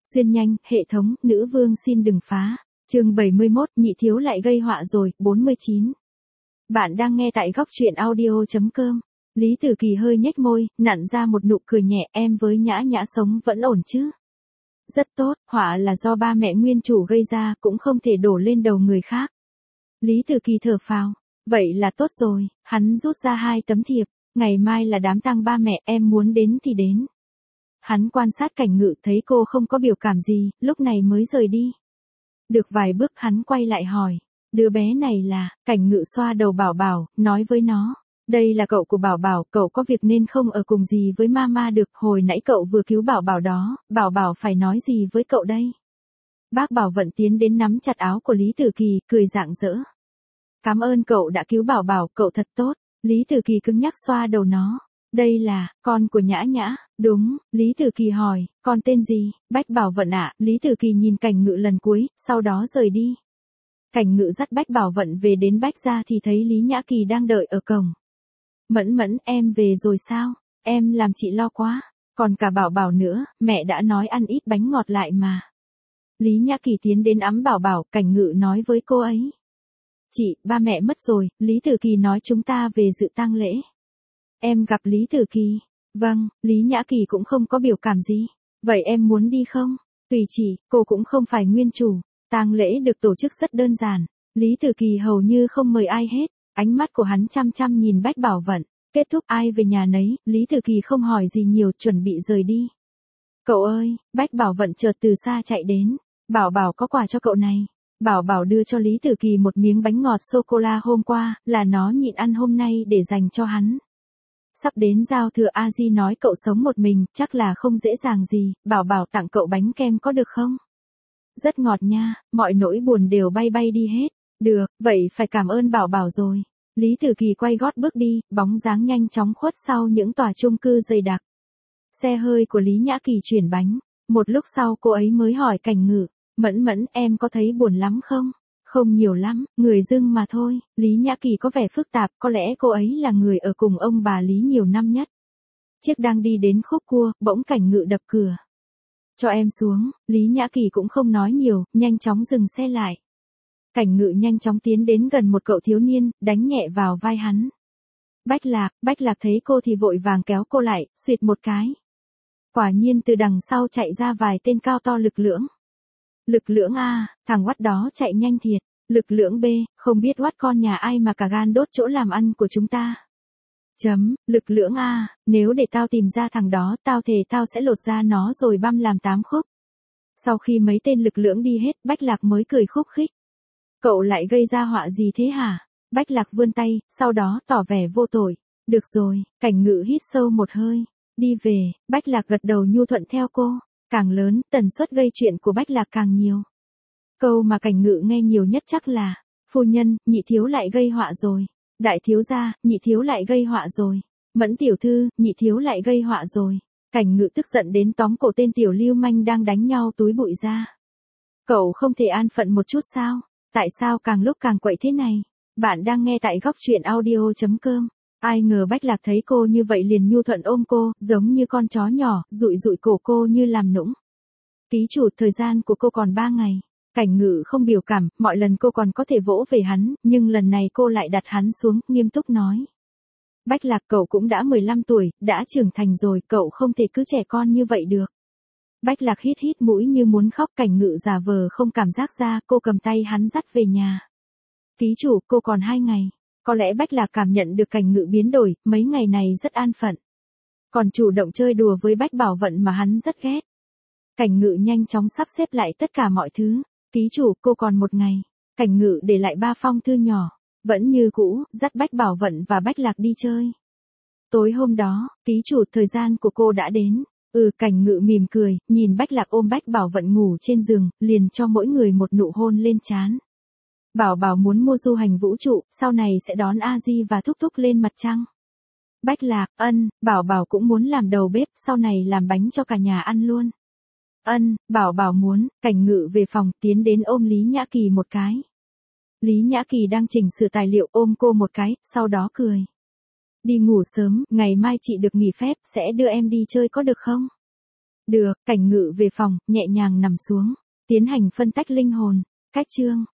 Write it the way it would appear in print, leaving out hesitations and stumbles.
Xuyên nhanh, hệ thống, nữ vương xin đừng phá. Chương 71, nhị thiếu lại gây họa rồi, 49. Bạn đang nghe tại góc truyện audio.com. Lý Tử Kỳ hơi nhếch môi, nặn ra một nụ cười nhẹ, em với Nhã Nhã sống vẫn ổn chứ? Rất tốt, họa là do ba mẹ nguyên chủ gây ra, cũng không thể đổ lên đầu người khác. Lý Tử Kỳ thở phào. Vậy là tốt rồi, hắn rút ra 2 tấm thiệp. Ngày mai là đám tang ba mẹ, em muốn đến thì đến. Hắn quan sát Cảnh Ngự thấy cô không có biểu cảm gì, lúc này mới rời đi. Được vài bước hắn quay lại hỏi. Đứa bé này là, Cảnh Ngự xoa đầu Bảo Bảo, nói với nó. Đây là cậu của Bảo Bảo, cậu có việc nên không ở cùng gì với mama được, hồi nãy cậu vừa cứu Bảo Bảo đó, Bảo Bảo phải nói gì với cậu đây? Bác Bảo Vận tiến đến nắm chặt áo của Lý Tử Kỳ, cười rạng rỡ. Cảm ơn cậu đã cứu Bảo Bảo, cậu thật tốt. Lý Tử Kỳ cứng nhắc xoa đầu nó. Đây là, con của Nhã Nhã, đúng, Lý Tử Kỳ hỏi, con tên gì? Bách Bảo Vận ạ. Lý Tử Kỳ nhìn Cảnh Ngự lần cuối, sau đó rời đi. Cảnh Ngự dắt Bách Bảo Vận về đến Bách gia thì thấy Lý Nhã Kỳ đang đợi ở cổng. Mẫn Mẫn, em về rồi sao? Em làm chị lo quá. Còn cả Bảo Bảo nữa, mẹ đã nói ăn ít bánh ngọt lại mà. Lý Nhã Kỳ tiến đến ẵm Bảo Bảo, Cảnh Ngự nói với cô ấy. Chị, ba mẹ mất rồi, Lý Tử Kỳ nói chúng ta về dự tang lễ. Em gặp Lý Tử Kỳ. Vâng, Lý Nhã Kỳ cũng không có biểu cảm gì. Vậy em muốn đi không? Tùy chị, cô cũng không phải nguyên chủ. Tang lễ được tổ chức rất đơn giản. Lý Tử Kỳ hầu như không mời ai hết. Ánh mắt của hắn chăm chăm nhìn Bách Bảo Vận. Kết thúc ai về nhà nấy, Lý Tử Kỳ không hỏi gì nhiều, chuẩn bị rời đi. Cậu ơi, Bách Bảo Vận chợt từ xa chạy đến. Bảo Bảo có quà cho cậu này. Bảo Bảo đưa cho Lý Tử Kỳ một miếng bánh ngọt sô-cô-la hôm qua, là nó nhịn ăn hôm nay để dành cho hắn. Sắp đến giao thừa A Di nói cậu sống một mình, chắc là không dễ dàng gì, Bảo Bảo tặng cậu bánh kem có được không? Rất ngọt nha, mọi nỗi buồn đều bay bay đi hết. Được, vậy phải cảm ơn Bảo Bảo rồi. Lý Tử Kỳ quay gót bước đi, bóng dáng nhanh chóng khuất sau những tòa chung cư dày đặc. Xe hơi của Lý Nhã Kỳ chuyển bánh. Một lúc sau cô ấy mới hỏi Cảnh Ngự. Mẫn Mẫn, em có thấy buồn lắm không? Không nhiều lắm, người dưng mà thôi. Lý Nhã Kỳ có vẻ phức tạp, có lẽ cô ấy là người ở cùng ông bà Lý nhiều năm nhất. Chiếc đang đi đến khúc cua, bỗng Cảnh Ngự đập cửa. Cho em xuống. Lý Nhã Kỳ cũng không nói nhiều, nhanh chóng dừng xe lại. Cảnh Ngự nhanh chóng tiến đến gần một cậu thiếu niên, đánh nhẹ vào vai hắn. Bách Lạc thấy cô thì vội vàng kéo cô lại, xuyệt một cái. Quả nhiên từ đằng sau chạy ra vài tên cao to lực lưỡng. Lực lưỡng A, thằng oắt đó chạy nhanh thiệt. Lực lưỡng B, không biết oắt con nhà ai mà cả gan đốt chỗ làm ăn của chúng ta. Lực lưỡng A, nếu để tao tìm ra thằng đó, tao thề tao sẽ lột da nó rồi băm làm 8 khúc. Sau khi mấy tên lực lưỡng đi hết, Bách Lạc mới cười khúc khích. Cậu lại gây ra họa gì thế hả? Bách Lạc vươn tay, sau đó tỏ vẻ vô tội. Được rồi, Cảnh Ngự hít sâu một hơi. Đi về, Bách Lạc gật đầu nhu thuận theo cô. Càng lớn, tần suất gây chuyện của Bách Lạc càng nhiều. Câu mà Cảnh Ngự nghe nhiều nhất chắc là, phu nhân, nhị thiếu lại gây họa rồi. Đại thiếu gia, nhị thiếu lại gây họa rồi. Mẫn tiểu thư, nhị thiếu lại gây họa rồi. Cảnh Ngự tức giận đến tóm cổ tên tiểu lưu manh đang đánh nhau túi bụi ra. Cậu không thể an phận một chút sao? Tại sao càng lúc càng quậy thế này? Bạn đang nghe tại góc truyện audio.com. Ai ngờ Bách Lạc thấy cô như vậy liền nhu thuận ôm cô, giống như con chó nhỏ, dụi dụi cổ cô như làm nũng. Ký chủ, thời gian của cô còn 3 ngày. Cảnh Ngự không biểu cảm, mọi lần cô còn có thể vỗ về hắn, nhưng lần này cô lại đặt hắn xuống, nghiêm túc nói. Bách Lạc, cậu cũng đã 15 tuổi, đã trưởng thành rồi, cậu không thể cứ trẻ con như vậy được. Bách Lạc hít hít mũi như muốn khóc. Cảnh Ngự giả vờ không cảm giác ra, cô cầm tay hắn dắt về nhà. Ký chủ, cô còn 2 ngày. Có lẽ Bách Lạc cảm nhận được Cảnh Ngự biến đổi, mấy ngày này rất an phận. Còn chủ động chơi đùa với Bách Bảo Vận mà hắn rất ghét. Cảnh Ngự nhanh chóng sắp xếp lại tất cả mọi thứ. Ký chủ, cô còn 1 ngày. Cảnh Ngự để lại 3 phong thư nhỏ. Vẫn như cũ, dắt Bách Bảo Vận và Bách Lạc đi chơi. Tối hôm đó, ký chủ, thời gian của cô đã đến. Cảnh Ngự mỉm cười, nhìn Bách Lạc ôm Bách Bảo Vận ngủ trên giường, liền cho mỗi người một nụ hôn lên trán. Bảo Bảo muốn mua du hành vũ trụ, sau này sẽ đón A Di và Thúc Thúc lên mặt trăng. Bách Lạc, Bảo Bảo cũng muốn làm đầu bếp, sau này làm bánh cho cả nhà ăn luôn. Bảo Bảo muốn. Cảnh Ngự về phòng, tiến đến ôm Lý Nhã Kỳ một cái. Lý Nhã Kỳ đang chỉnh sửa tài liệu, ôm cô một cái, sau đó cười. Đi ngủ sớm, ngày mai chị được nghỉ phép, sẽ đưa em đi chơi có được không? Được, Cảnh Ngự về phòng, nhẹ nhàng nằm xuống, tiến hành phân tách linh hồn. Cách chương